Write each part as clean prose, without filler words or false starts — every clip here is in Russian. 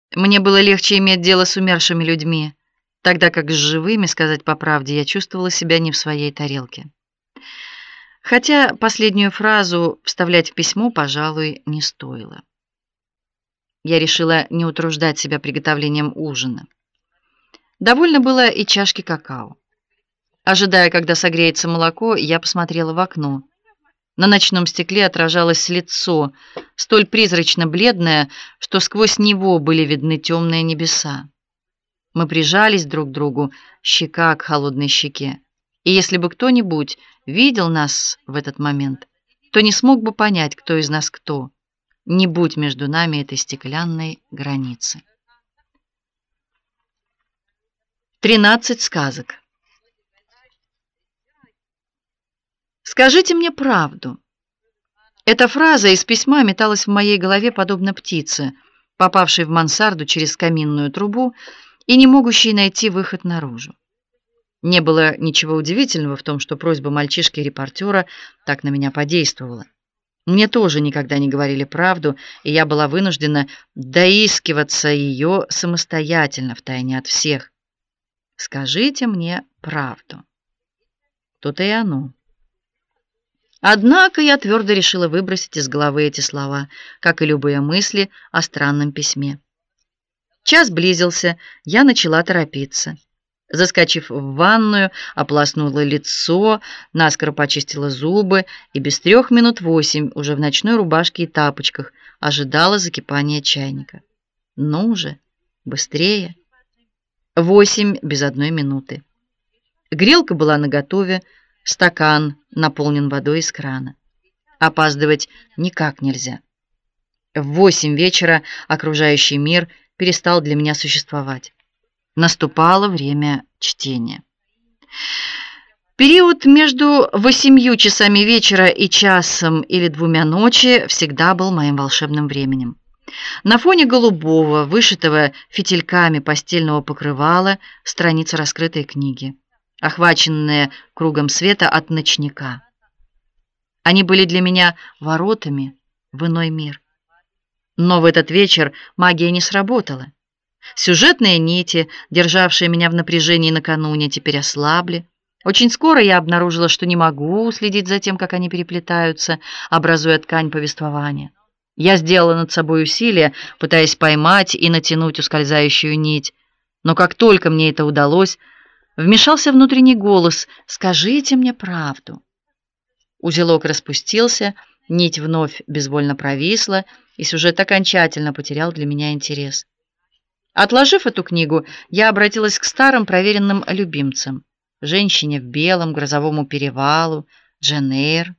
Мне было легче иметь дело с умершими людьми, тогда как с живыми, сказать по правде, я чувствовала себя не в своей тарелке. Хотя последнюю фразу вставлять в письмо, пожалуй, не стоило. Я решила не утруждать себя приготовлением ужина. Довольно было и чашки какао. Ожидая, когда согреется молоко, я посмотрела в окно. На ночном стекле отражалось лицо, столь призрачно бледное, что сквозь него были видны темные небеса. Мы прижались друг к другу, щека к холодной щеке. И если бы кто-нибудь видел нас в этот момент, то не смог бы понять, кто из нас кто. Не будь между нами этой стеклянной границы. 13 сказок. Скажите мне правду. Эта фраза из письма металась в моей голове подобно птице, попавшей в мансарду через каминную трубу и не могущей найти выход наружу. Не было ничего удивительного в том, что просьба мальчишки-репортера так на меня подействовала. Мне тоже никогда не говорили правду, и я была вынуждена доискиваться ее самостоятельно, втайне от всех. Скажите мне правду. То-то и оно. Однако я твердо решила выбросить из головы эти слова, как и любые мысли о странном письме. Час близился, я начала торопиться. Заскочив в ванную, ополоснула лицо, наскоро почистила зубы и без 8:03 уже в ночной рубашке и тапочках ожидала закипания чайника. Ну же, быстрее. 8 без 1 минуты. Грелка была наготове, стакан наполнен водой из крана. Опаздывать никак нельзя. В 8 вечера окружающий мир перестал для меня существовать. Наступало время чтения. Период между 8 часами вечера и часом или 2 ночи всегда был моим волшебным временем. На фоне голубого, вышитого фитильками постельного покрывала, страница раскрытой книги, охваченная кругом света от ночника. Они были для меня воротами в иной мир. Но в этот вечер магия не сработала. Сюжетные нити, державшие меня в напряжении накануне, теперь ослабли. Очень скоро я обнаружила, что не могу следить за тем, как они переплетаются, образуя ткань повествования. Я сделала над собой усилие, пытаясь поймать и натянуть ускользающую нить. Но как только мне это удалось, вмешался внутренний голос: «Скажите мне правду». Узелок распустился, нить вновь безвольно провисла, и сюжет окончательно потерял для меня интерес. Отложив эту книгу, я обратилась к старым проверенным любимцам: «Женщине в белом», «Грозовому перевалу», «Джейн Эйр».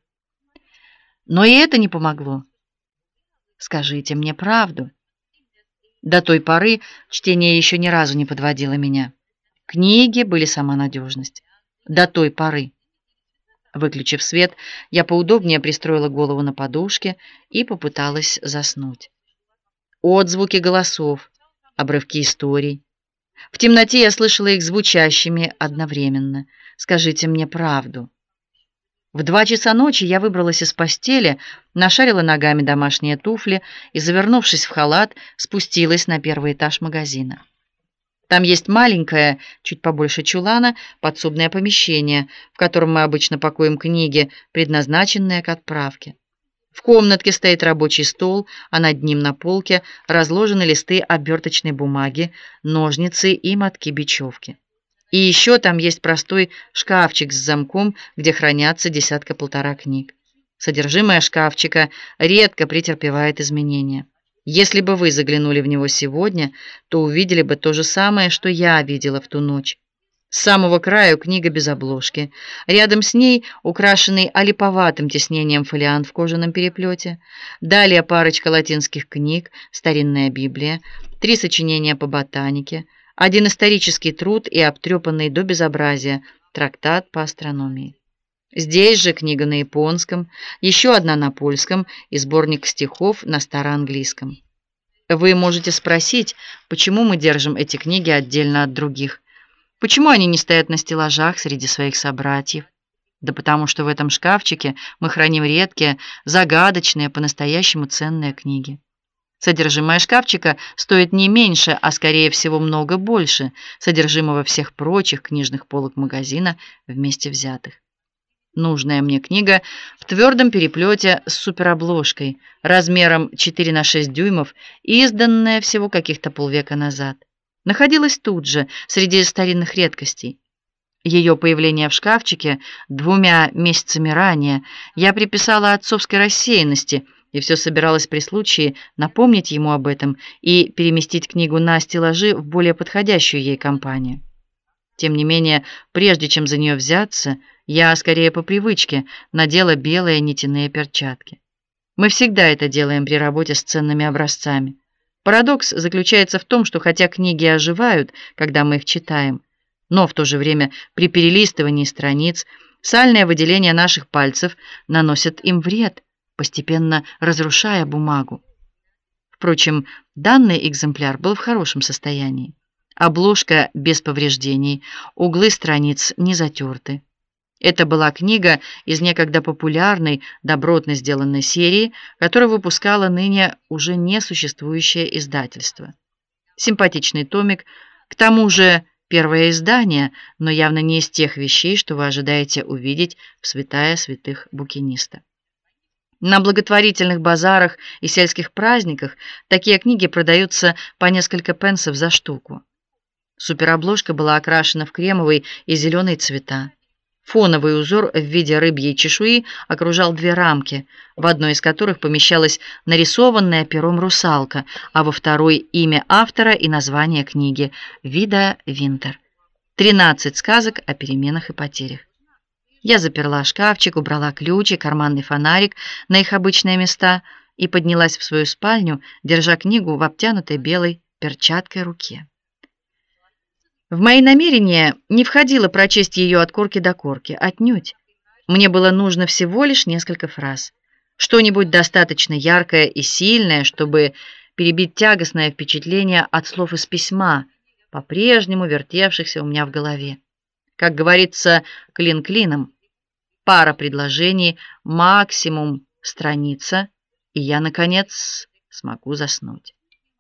Но и это не помогло. Скажите мне правду. До той поры чтение еще ни разу не подводило меня. Книги были сама надежность. До той поры. Выключив свет, я поудобнее пристроила голову на подушке и попыталась заснуть. Отзвуки голосов, обрывки историй. В темноте я слышала их звучащими одновременно. Скажите мне правду. В 2 часа ночи я выбралась из постели, нашарила ногами домашние туфли и, завернувшись в халат, спустилась на 1-й этаж магазина. Там есть маленькое, чуть побольше чулана, подсобное помещение, в котором мы обычно пакуем книги, предназначенные к отправке. В комнатке стоит рабочий стол, а над ним на полке разложены листы оберточной бумаги, ножницы и мотки бечевки. И еще там есть простой шкафчик с замком, где хранятся 1/2 книг. Содержимое шкафчика редко претерпевает изменения. Если бы вы заглянули в него сегодня, то увидели бы то же самое, что я видела в ту ночь. С самого краю книга без обложки. Рядом с ней украшенный олиповатым тиснением фолиант в кожаном переплете. Далее парочка латинских книг, старинная Библия, 3 сочинения по ботанике, 1 исторический труд и обтрепанный до безобразия трактат по астрономии. Здесь же книга на японском, еще одна на польском и сборник стихов на староанглийском. Вы можете спросить, почему мы держим эти книги отдельно от других? Почему они не стоят на стеллажах среди своих собратьев? Да потому что в этом шкафчике мы храним редкие, загадочные, по-настоящему ценные книги. Содержимое шкафчика стоит не меньше, а скорее всего много больше содержимого всех прочих книжных полок магазина вместе взятых. Нужная мне книга в твердом переплете с суперобложкой, размером 4 на 6 дюймов, изданная всего каких-то полвека назад. Находилась тут же, среди старинных редкостей. Ее появление в шкафчике 2 месяцами ранее я приписала отцовской рассеянности и все собиралась при случае напомнить ему об этом и переместить книгу на стеллажи в более подходящую ей компанию. Тем не менее, прежде чем за нее взяться, я, скорее по привычке, надела белые нитяные перчатки. Мы всегда это делаем при работе с ценными образцами. Парадокс заключается в том, что хотя книги оживают, когда мы их читаем, но в то же время при перелистывании страниц сальное выделение наших пальцев наносит им вред, постепенно разрушая бумагу. Впрочем, данный экземпляр был в хорошем состоянии. Обложка без повреждений, углы страниц не затерты. Это была книга из некогда популярной, добротно сделанной серии, которую выпускало ныне уже не существующее издательство. Симпатичный томик, к тому же первое издание, но явно не из тех вещей, что вы ожидаете увидеть в святая святых букиниста. На благотворительных базарах и сельских праздниках такие книги продаются по несколько пенсов за штуку. Суперобложка была окрашена в кремовый и зеленый цвета. Фоновый узор в виде рыбьей чешуи окружал 2 рамки, в одной из которых помещалась нарисованная пером русалка, а во второй имя автора и название книги «Вида Винтер». 13 сказок о переменах и потерях. Я заперла шкафчик, убрала ключи, карманный фонарик на их обычные места и поднялась в свою спальню, держа книгу в обтянутой белой перчаткой руке. В мои намерения не входило прочесть ее от корки до корки, отнюдь. Мне было нужно всего лишь несколько фраз. Что-нибудь достаточно яркое и сильное, чтобы перебить тягостное впечатление от слов из письма, по-прежнему вертевшихся у меня в голове. Как говорится, клин клином. Пара предложений, максимум страница, и я, наконец, смогу заснуть.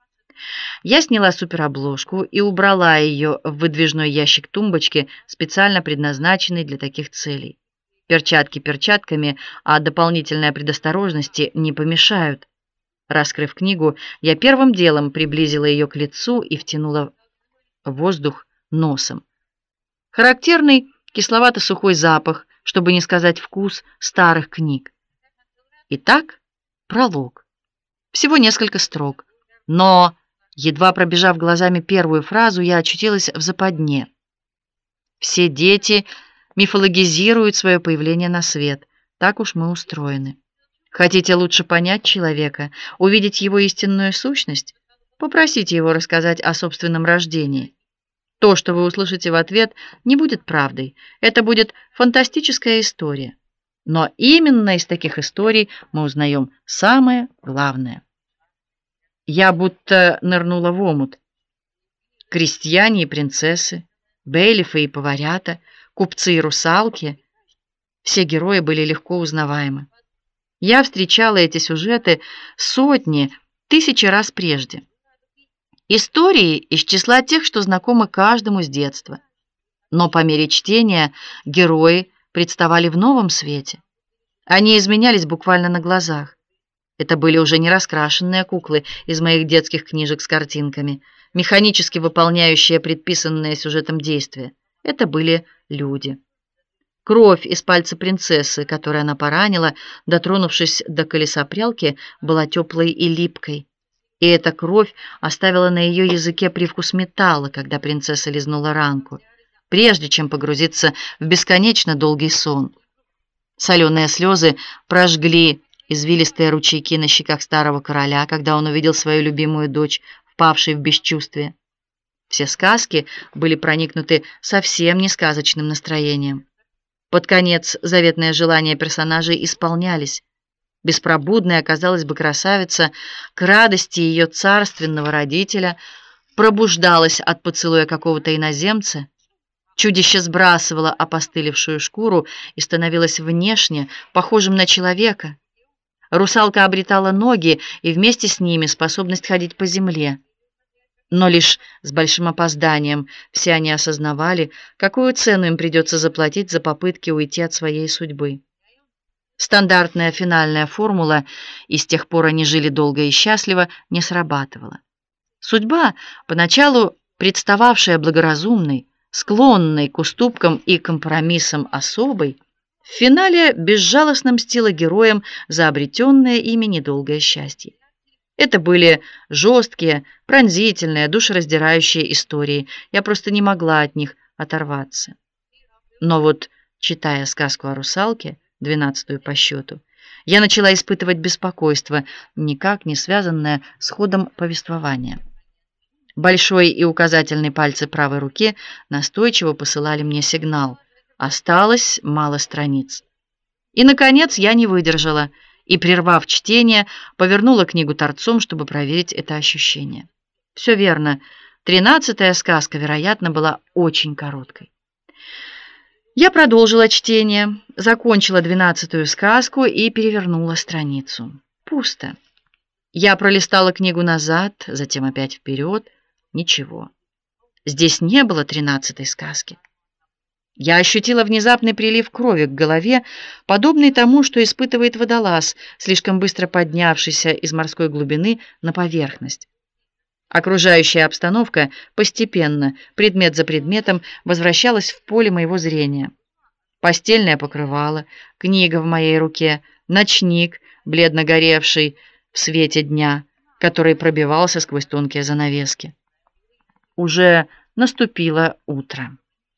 Я сняла суперобложку и убрала ее в выдвижной ящик тумбочки, специально предназначенный для таких целей. Перчатки перчатками, а дополнительные предосторожности не помешают. Раскрыв книгу, я первым делом приблизила ее к лицу и втянула воздух носом. Характерный кисловато-сухой запах, чтобы не сказать вкус старых книг. Итак, пролог. Всего несколько строк, но едва пробежав глазами первую фразу, я очутилась в западне. Все дети мифологизируют свое появление на свет. Так уж мы устроены. Хотите лучше понять человека, увидеть его истинную сущность? Попросите его рассказать о собственном рождении. То, что вы услышите в ответ, не будет правдой. Это будет фантастическая история. Но именно из таких историй мы узнаем самое главное. Я будто нырнула в омут. Крестьяне и принцессы, бейлифы и поварята, купцы и русалки — все герои были легко узнаваемы. Я встречала эти сюжеты сотни, тысячи раз прежде. Истории из числа тех, что знакомы каждому с детства. Но по мере чтения герои представали в новом свете. Они изменялись буквально на глазах. Это были уже не раскрашенные куклы из моих детских книжек с картинками, механически выполняющие предписанные сюжетом действия. Это были люди. Кровь из пальца принцессы, которую она поранила, дотронувшись до колеса прялки, была теплой и липкой. И эта кровь оставила на ее языке привкус металла, когда принцесса лизнула ранку, прежде чем погрузиться в бесконечно долгий сон. Соленые слезы прожгли извилистые ручейки на щеках старого короля, когда он увидел свою любимую дочь, впавшей в бесчувствие. Все сказки были проникнуты совсем не сказочным настроением. Под конец заветные желания персонажей исполнялись. Беспробудная, казалось бы, красавица к радости ее царственного родителя пробуждалась от поцелуя какого-то иноземца. Чудище сбрасывало опостылевшую шкуру и становилось внешне похожим на человека. Русалка обретала ноги и вместе с ними способность ходить по земле. Но лишь с большим опозданием все они осознавали, какую цену им придется заплатить за попытки уйти от своей судьбы. Стандартная финальная формула «и с тех пор они жили долго и счастливо» не срабатывала. Судьба, поначалу представавшая благоразумной, склонной к уступкам и компромиссам особой, в финале безжалостно мстила героям за обретенное ими недолгое счастье. Это были жесткие, пронзительные, душераздирающие истории. Я просто не могла от них оторваться. Но вот, читая сказку о русалке, 12-ю по счету, я начала испытывать беспокойство, никак не связанное с ходом повествования. Большой и указательный пальцы правой руки настойчиво посылали мне сигнал. Осталось мало страниц. И, наконец, я не выдержала и, прервав чтение, повернула книгу торцом, чтобы проверить это ощущение. Все верно. 13-я сказка, вероятно, была очень короткой. Я продолжила чтение, закончила 12-ю сказку и перевернула страницу. Пусто. Я пролистала книгу назад, затем опять вперед. Ничего. Здесь не было 13-й сказки. Я ощутила внезапный прилив крови к голове, подобный тому, что испытывает водолаз, слишком быстро поднявшийся из морской глубины на поверхность. Окружающая обстановка постепенно, предмет за предметом, возвращалась в поле моего зрения. Постельное покрывало, книга в моей руке, ночник, бледно горевший в свете дня, который пробивался сквозь тонкие занавески. Уже наступило утро.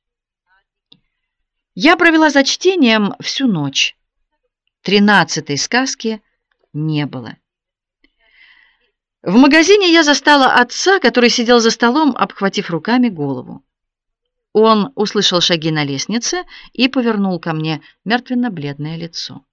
Я провела за чтением всю ночь. 13-й сказки не было. В магазине я застала отца, который сидел за столом, обхватив руками голову. Он услышал шаги на лестнице и повернул ко мне мертвенно-бледное лицо.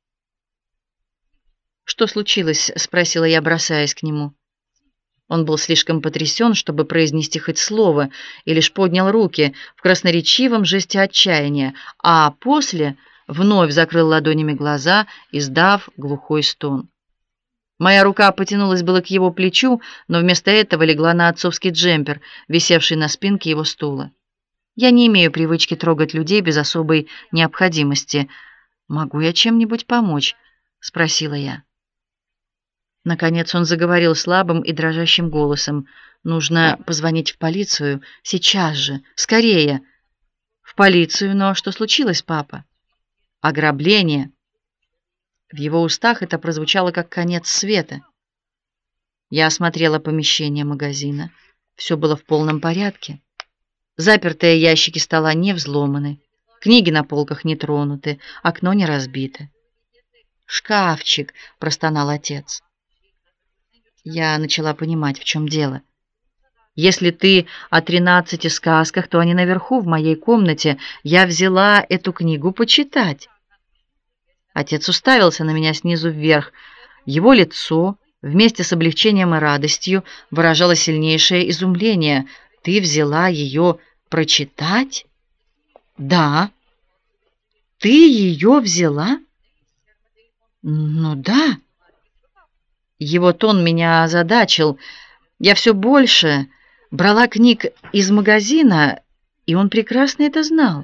«Что случилось?» — спросила я, бросаясь к нему. Он был слишком потрясен, чтобы произнести хоть слово, и лишь поднял руки в красноречивом жесте отчаяния, а после вновь закрыл ладонями глаза, издав глухой стон. Моя рука потянулась было к его плечу, но вместо этого легла на отцовский джемпер, висевший на спинке его стула. Я не имею привычки трогать людей без особой необходимости. «Могу я чем-нибудь помочь?» — спросила я. Наконец он заговорил слабым и дрожащим голосом. «Нужно позвонить в полицию. Сейчас же. Скорее!» «В полицию? Но что случилось, папа?» «Ограбление!» В его устах это прозвучало как конец света. Я осмотрела помещение магазина. Все было в полном порядке. Запертые ящики стола не взломаны, книги на полках не тронуты, окно не разбито. «Шкафчик!» — простонал отец. Я начала понимать, в чем дело. «Если ты о 13 сказках, то они наверху, в моей комнате. Я взяла эту книгу почитать». Отец уставился на меня снизу вверх. Его лицо, вместе с облегчением и радостью, выражало сильнейшее изумление. «Ты взяла ее прочитать?» «Да». «Ты ее взяла?» «Ну да». Его тон меня озадачил. Я все больше брала книг из магазина, и он прекрасно это знал.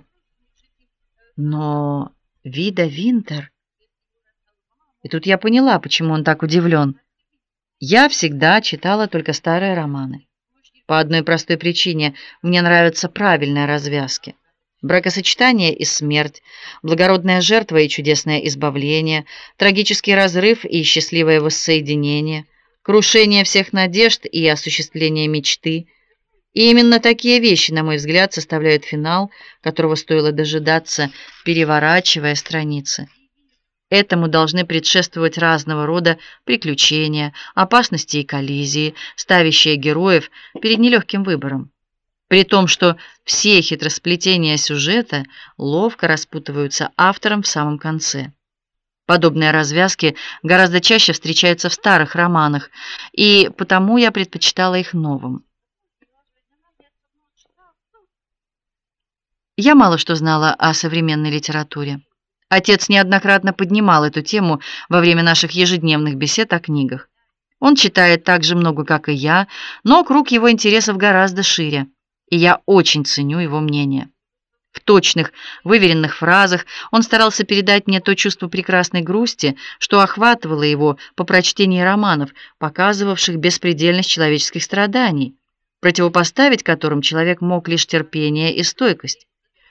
Но Вида Винтер... И тут я поняла, почему он так удивлен. Я всегда читала только старые романы. По одной простой причине: мне нравятся правильные развязки. Бракосочетание и смерть, благородная жертва и чудесное избавление, трагический разрыв и счастливое воссоединение, крушение всех надежд и осуществление мечты. И именно такие вещи, на мой взгляд, составляют финал, которого стоило дожидаться, переворачивая страницы. Этому должны предшествовать разного рода приключения, опасности и коллизии, ставящие героев перед нелегким выбором. При том, что все хитросплетения сюжета ловко распутываются автором в самом конце. Подобные развязки гораздо чаще встречаются в старых романах, и потому я предпочитала их новым. Я мало что знала о современной литературе. Отец неоднократно поднимал эту тему во время наших ежедневных бесед о книгах. Он читает так же много, как и я, но круг его интересов гораздо шире, и я очень ценю его мнение. В точных, выверенных фразах он старался передать мне то чувство прекрасной грусти, что охватывало его по прочтении романов, показывавших беспредельность человеческих страданий, противопоставить которым человек мог лишь терпение и стойкость.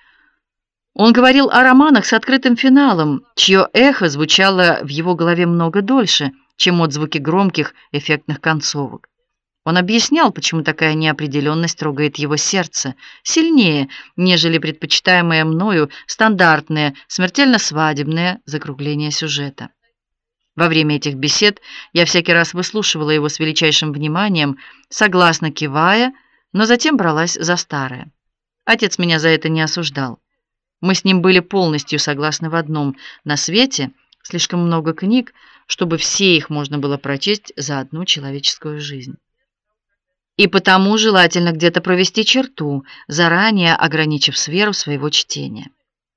Он говорил о романах с открытым финалом, чье эхо звучало в его голове много дольше, чем отзвуки громких эффектных концовок. Он объяснял, почему такая неопределенность трогает его сердце сильнее, нежели предпочитаемое мною стандартное, смертельно свадебное закругление сюжета. Во время этих бесед я всякий раз выслушивала его с величайшим вниманием, согласно кивая, но затем бралась за старое. Отец меня за это не осуждал. Мы с ним были полностью согласны в одном: на свете слишком много книг, чтобы все их можно было прочесть за одну человеческую жизнь. И потому желательно где-то провести черту, заранее ограничив сферу своего чтения.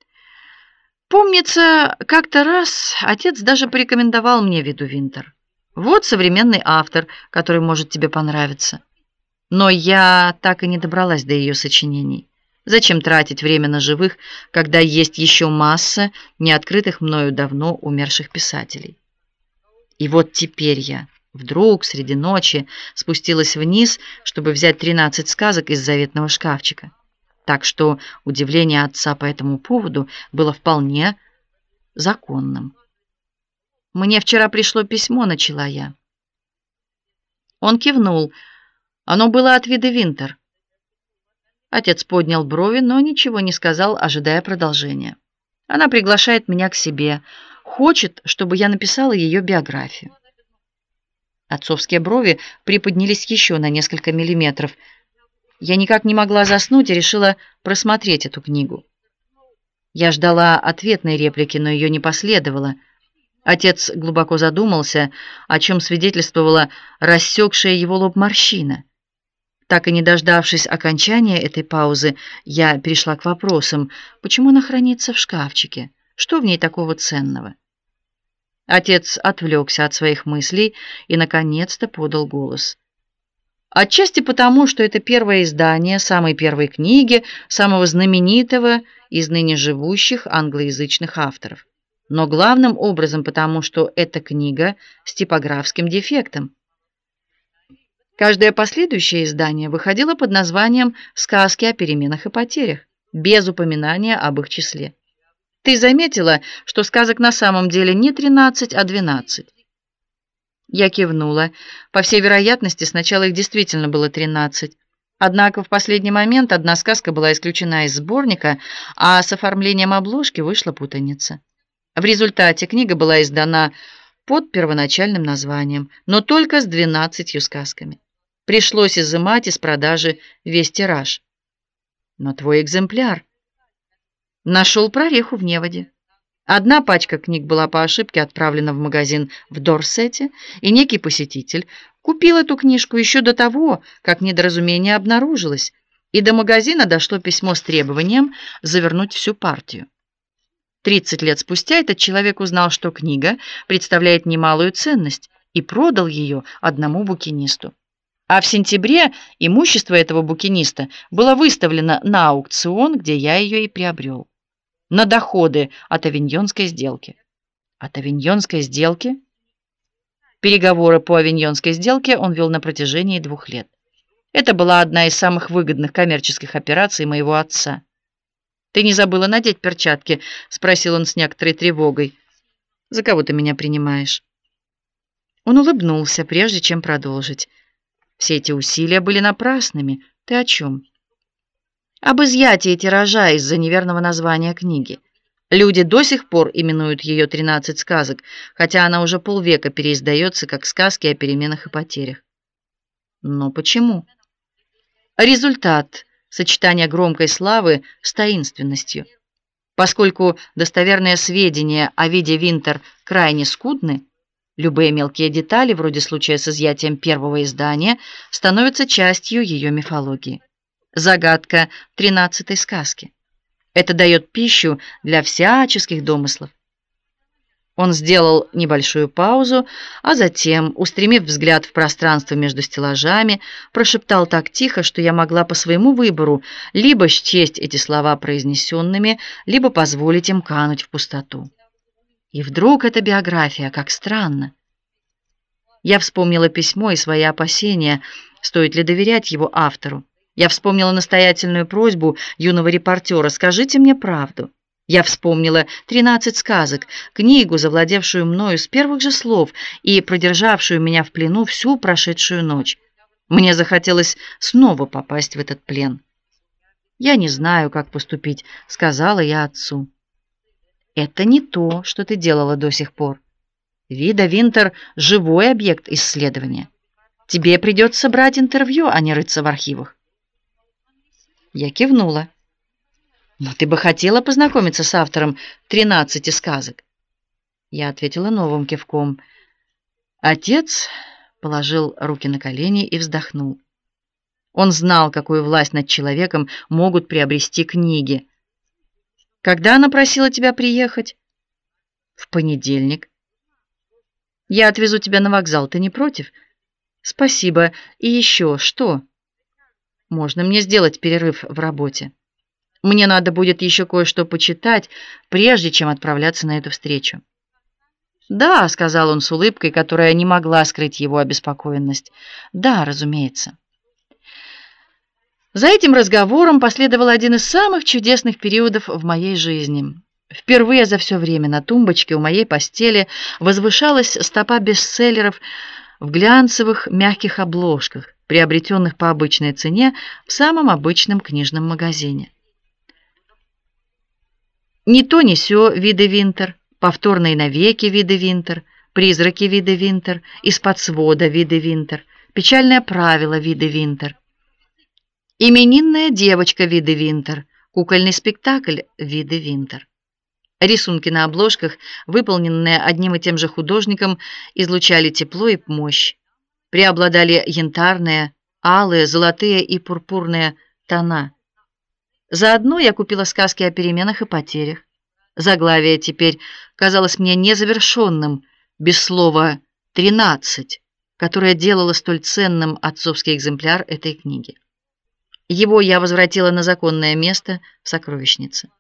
Помнится, как-то раз отец даже порекомендовал мне Виду Винтер. Вот современный автор, который может тебе понравиться. Но я так и не добралась до ее сочинений. Зачем тратить время на живых, когда есть еще масса неоткрытых мною давно умерших писателей? И вот теперь я вдруг среди ночи спустилась вниз, чтобы взять 13 сказок из заветного шкафчика. Так что удивление отца по этому поводу было вполне законным. «Мне вчера пришло письмо», — начала я. Он кивнул. Оно было от Виды Винтер. Отец поднял брови, но ничего не сказал, ожидая продолжения. Она приглашает меня к себе, хочет, чтобы я написала ее биографию. Отцовские брови приподнялись еще на несколько миллиметров. Я никак не могла заснуть и решила просмотреть эту книгу. Я ждала ответной реплики, но ее не последовало. Отец глубоко задумался, о чем свидетельствовала рассекшая его лоб морщина. Так и не дождавшись окончания этой паузы, я перешла к вопросам: почему она хранится в шкафчике? Что в ней такого ценного? Отец отвлекся от своих мыслей и наконец-то подал голос. Отчасти потому, что это первое издание самой первой книги самого знаменитого из ныне живущих англоязычных авторов. Но главным образом потому, что эта книга с типографским дефектом. Каждое последующее издание выходило под названием «Сказки о переменах и потерях», без упоминания об их числе. Ты заметила, что сказок на самом деле не 13, а 12? Я кивнула. По всей вероятности, сначала их действительно было 13. Однако в последний момент одна сказка была исключена из сборника, а с оформлением обложки вышла путаница. В результате книга была издана под первоначальным названием, но только с 12 сказками. Пришлось изымать из продажи весь тираж. Но твой экземпляр нашел прореху в неводе. Одна пачка книг была по ошибке отправлена в магазин в Дорсете, и некий посетитель купил эту книжку еще до того, как недоразумение обнаружилось, и до магазина дошло письмо с требованием завернуть всю партию. 30 лет спустя этот человек узнал, что книга представляет немалую ценность, и продал ее одному букинисту. А в сентябре имущество этого букиниста было выставлено на аукцион, где я ее и приобрел. На доходы от авиньонской сделки. От авиньонской сделки? Переговоры по авиньонской сделке он вел на протяжении 2 лет. Это была одна из самых выгодных коммерческих операций моего отца. «Ты не забыла надеть перчатки?» — спросил он с некоторой тревогой. «За кого ты меня принимаешь?» Он улыбнулся, прежде чем продолжить. «Все эти усилия были напрасными. Ты о чем?» «Об изъятии тиража из-за неверного названия книги. Люди до сих пор именуют ее 13 сказок, хотя она уже полвека переиздается как сказки о переменах и потерях». «Но почему?» «Результат сочетания громкой славы с таинственностью. Поскольку достоверные сведения о Виде Винтер крайне скудны, любые мелкие детали, вроде случая с изъятием первого издания, становятся частью ее мифологии. Загадка 13-й сказки. Это дает пищу для всяческих домыслов. Он сделал небольшую паузу, а затем, устремив взгляд в пространство между стеллажами, прошептал так тихо, что я могла по своему выбору либо счесть эти слова произнесенными, либо позволить им кануть в пустоту. И вдруг эта биография, как странно. Я вспомнила письмо и свои опасения, стоит ли доверять его автору. Я вспомнила настоятельную просьбу юного репортера: «Скажите мне правду». Я вспомнила 13 сказок, книгу, завладевшую мною с первых же слов и продержавшую меня в плену всю прошедшую ночь. Мне захотелось снова попасть в этот плен. «Я не знаю, как поступить», — сказала я отцу. «Это не то, что ты делала до сих пор. Вида Винтер — живой объект исследования. Тебе придется брать интервью, а не рыться в архивах». Я кивнула. «Но ты бы хотела познакомиться с автором 13 сказок?» Я ответила новым кивком. Отец положил руки на колени и вздохнул. Он знал, какую власть над человеком могут приобрести книги. «Когда она просила тебя приехать?» «В понедельник». «Я отвезу тебя на вокзал, ты не против?» «Спасибо. И еще что?» «Можно мне сделать перерыв в работе? Мне надо будет еще кое-что почитать, прежде чем отправляться на эту встречу». «Да», — сказал он с улыбкой, которая не могла скрыть его обеспокоенность. «Да, разумеется». За этим разговором последовал один из самых чудесных периодов в моей жизни. Впервые за все время на тумбочке у моей постели возвышалась стопа бестселлеров в глянцевых мягких обложках, приобретенных по обычной цене в самом обычном книжном магазине. «Не то, ни сё» Виды Винтер, «Повторные навеки» Виды Винтер, «Призраки» Виды Винтер, «Из-под свода» Виды Винтер, «Печальное правило» Виды Винтер, «Именинная девочка» Виды Винтер, «Кукольный спектакль» Виды Винтер. Рисунки на обложках, выполненные одним и тем же художником, излучали тепло и мощь. Преобладали янтарные, алые, золотые и пурпурные тона. Заодно я купила сказки о переменах и потерях. Заглавие теперь казалось мне незавершенным, без слова «13», которое делало столь ценным отцовский экземпляр этой книги. Его я возвратила на законное место в сокровищнице.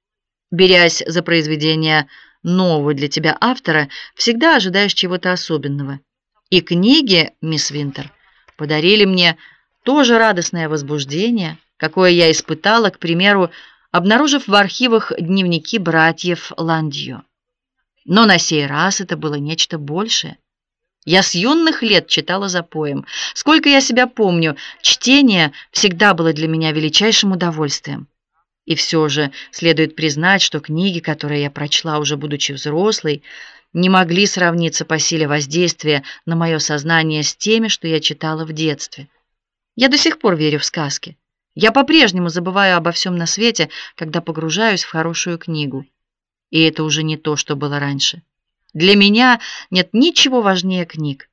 Берясь за произведение нового для тебя автора, всегда ожидаешь чего-то особенного. И книги «Мисс Винтер» подарили мне то же радостное возбуждение, какое я испытала, к примеру, обнаружив в архивах дневники братьев Ландьё. Но на сей раз это было нечто большее. Я с юных лет читала запоем. Сколько я себя помню, чтение всегда было для меня величайшим удовольствием. И все же следует признать, что книги, которые я прочла уже будучи взрослой, не могли сравниться по силе воздействия на мое сознание с теми, что я читала в детстве. Я до сих пор верю в сказки. Я по-прежнему забываю обо всем на свете, когда погружаюсь в хорошую книгу. И это уже не то, что было раньше. Для меня нет ничего важнее книг.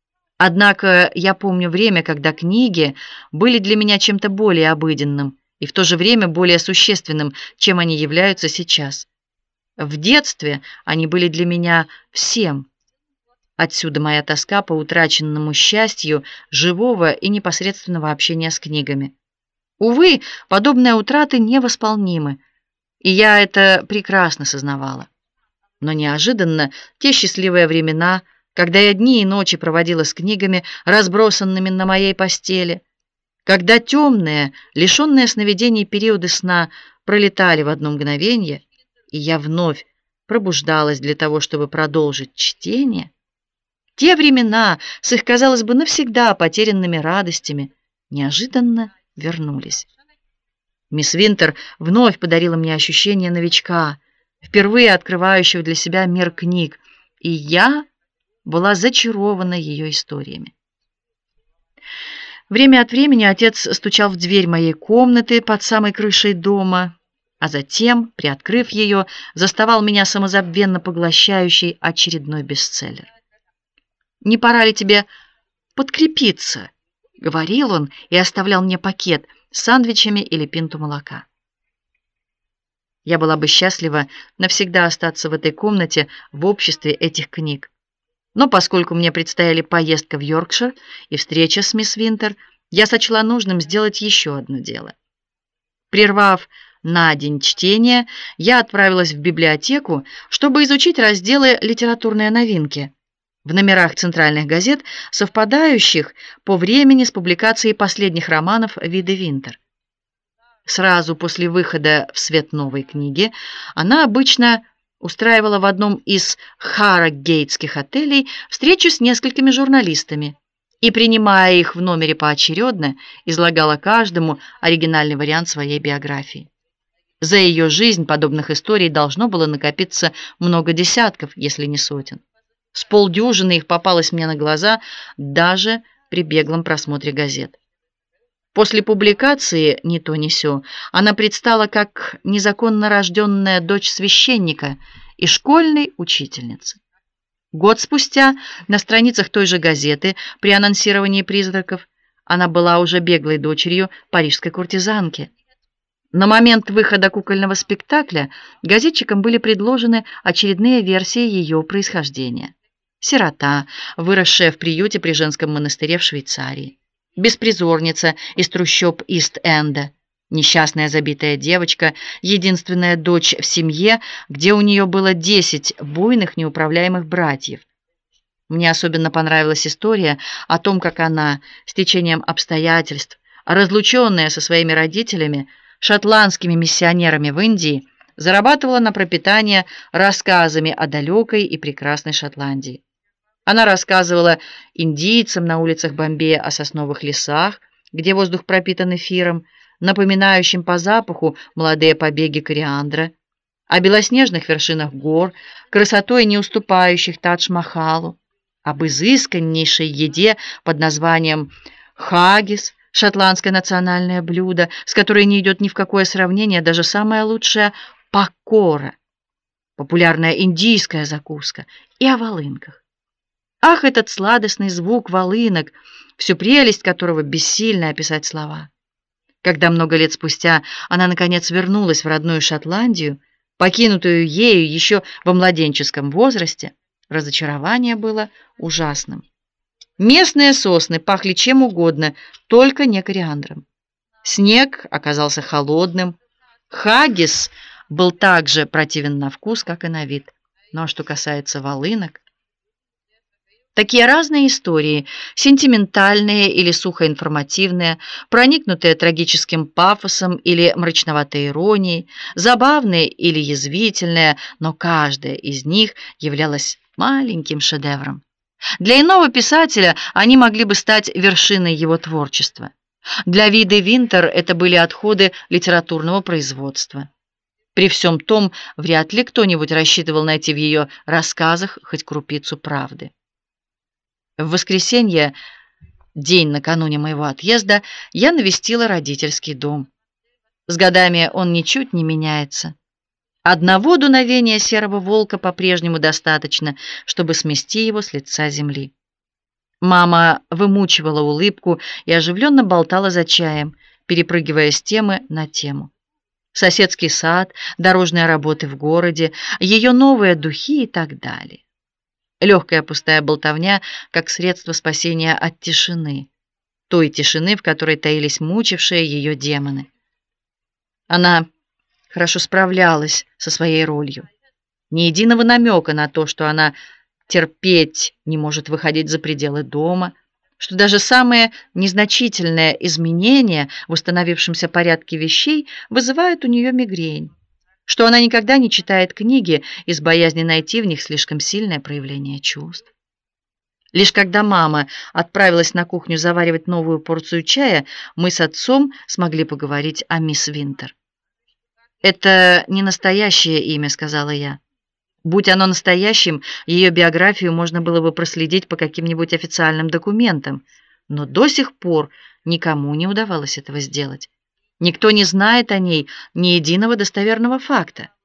Однако я помню время, когда книги были для меня чем-то более обыденным и в то же время более существенным, чем они являются сейчас. В детстве они были для меня всем. Отсюда моя тоска по утраченному счастью живого и непосредственного общения с книгами. Увы, подобные утраты невосполнимы, и я это прекрасно сознавала. Но неожиданно те счастливые времена, когда я дни и ночи проводила с книгами, разбросанными на моей постели, когда темные, лишенные сновидений периоды сна пролетали в одно мгновение, и я вновь пробуждалась для того, чтобы продолжить чтение, те времена с их, казалось бы, навсегда потерянными радостями неожиданно вернулись. Мисс Винтер вновь подарила мне ощущение новичка, впервые открывающего для себя мир книг, и я была зачарована ее историями. Время от времени отец стучал в дверь моей комнаты под самой крышей дома, а затем, приоткрыв ее, заставал меня самозабвенно поглощающей очередной бестселлер. «Не пора ли тебе подкрепиться?» — говорил он и оставлял мне пакет с сандвичами или пинту молока. Я была бы счастлива навсегда остаться в этой комнате в обществе этих книг. Но поскольку мне предстояли поездка в Йоркшир и встреча с мисс Винтер, я сочла нужным сделать еще одно дело. Прервав на день чтение, я отправилась в библиотеку, чтобы изучить разделы «Литературные новинки» в номерах центральных газет, совпадающих по времени с публикацией последних романов Виды Винтер. Сразу после выхода в свет новой книги она обычно устраивала в одном из харрогейтских отелей встречу с несколькими журналистами и, принимая их в номере поочередно, излагала каждому оригинальный вариант своей биографии. За ее жизнь подобных историй должно было накопиться много десятков, если не сотен. С полдюжины их попалось мне на глаза даже при беглом просмотре газет. После публикации «Ни то ни сё» она предстала как незаконно рожденная дочь священника и школьной учительницы. Год спустя на страницах той же газеты при анонсировании «Призраков» она была уже беглой дочерью парижской куртизанки. На момент выхода кукольного спектакля газетчикам были предложены очередные версии ее происхождения. Сирота, выросшая в приюте при женском монастыре в Швейцарии. Беспризорница из трущоб Ист-Энда. Несчастная забитая девочка, единственная дочь в семье, где у нее было 10 буйных неуправляемых братьев. Мне особенно понравилась история о том, как она, с течением обстоятельств, разлученная со своими родителями, шотландскими миссионерами в Индии, зарабатывала на пропитание рассказами о далекой и прекрасной Шотландии. Она рассказывала индийцам на улицах Бомбея о сосновых лесах, где воздух пропитан эфиром, напоминающим по запаху молодые побеги кориандра, о белоснежных вершинах гор, красотой не уступающих Тадж-Махалу, об изысканнейшей еде под названием хаггис, шотландское национальное блюдо, с которой не идет ни в какое сравнение даже самая лучшая пакора, популярная индийская закуска, и о волынках. Ах, этот сладостный звук волынок, всю прелесть которого бессильно описать слова. Когда много лет спустя она, наконец, вернулась в родную Шотландию, покинутую ею еще во младенческом возрасте, разочарование было ужасным. Местные сосны пахли чем угодно, только не кориандром. Снег оказался холодным. Хаггис был так же противен на вкус, как и на вид. Но что касается волынок... Такие разные истории, сентиментальные или сухоинформативные, проникнутые трагическим пафосом или мрачноватой иронией, забавные или язвительные, но каждая из них являлась маленьким шедевром. Для иного писателя они могли бы стать вершиной его творчества. Для Виды Винтер это были отходы литературного производства. При всем том, вряд ли кто-нибудь рассчитывал найти в ее рассказах хоть крупицу правды. В воскресенье, день накануне моего отъезда, я навестила родительский дом. С годами он ничуть не меняется. Одного дуновения серого волка по-прежнему достаточно, чтобы смести его с лица земли. Мама вымучивала улыбку и оживленно болтала за чаем, перепрыгивая с темы на тему. Соседский сад, дорожные работы в городе, ее новые духи и так далее. Легкая пустая болтовня как средство спасения от тишины, той тишины, в которой таились мучившие ее демоны. Она хорошо справлялась со своей ролью. Ни единого намека на то, что она терпеть не может выходить за пределы дома, что даже самые незначительные изменения в установившемся порядке вещей вызывают у нее мигрень, что она никогда не читает книги из боязни найти в них слишком сильное проявление чувств. Лишь когда мама отправилась на кухню заваривать новую порцию чая, мы с отцом смогли поговорить о мисс Винтер. «Это не настоящее имя», — сказала я. «Будь оно настоящим, ее биографию можно было бы проследить по каким-нибудь официальным документам, но до сих пор никому не удавалось этого сделать. Никто не знает о ней ни единого достоверного факта.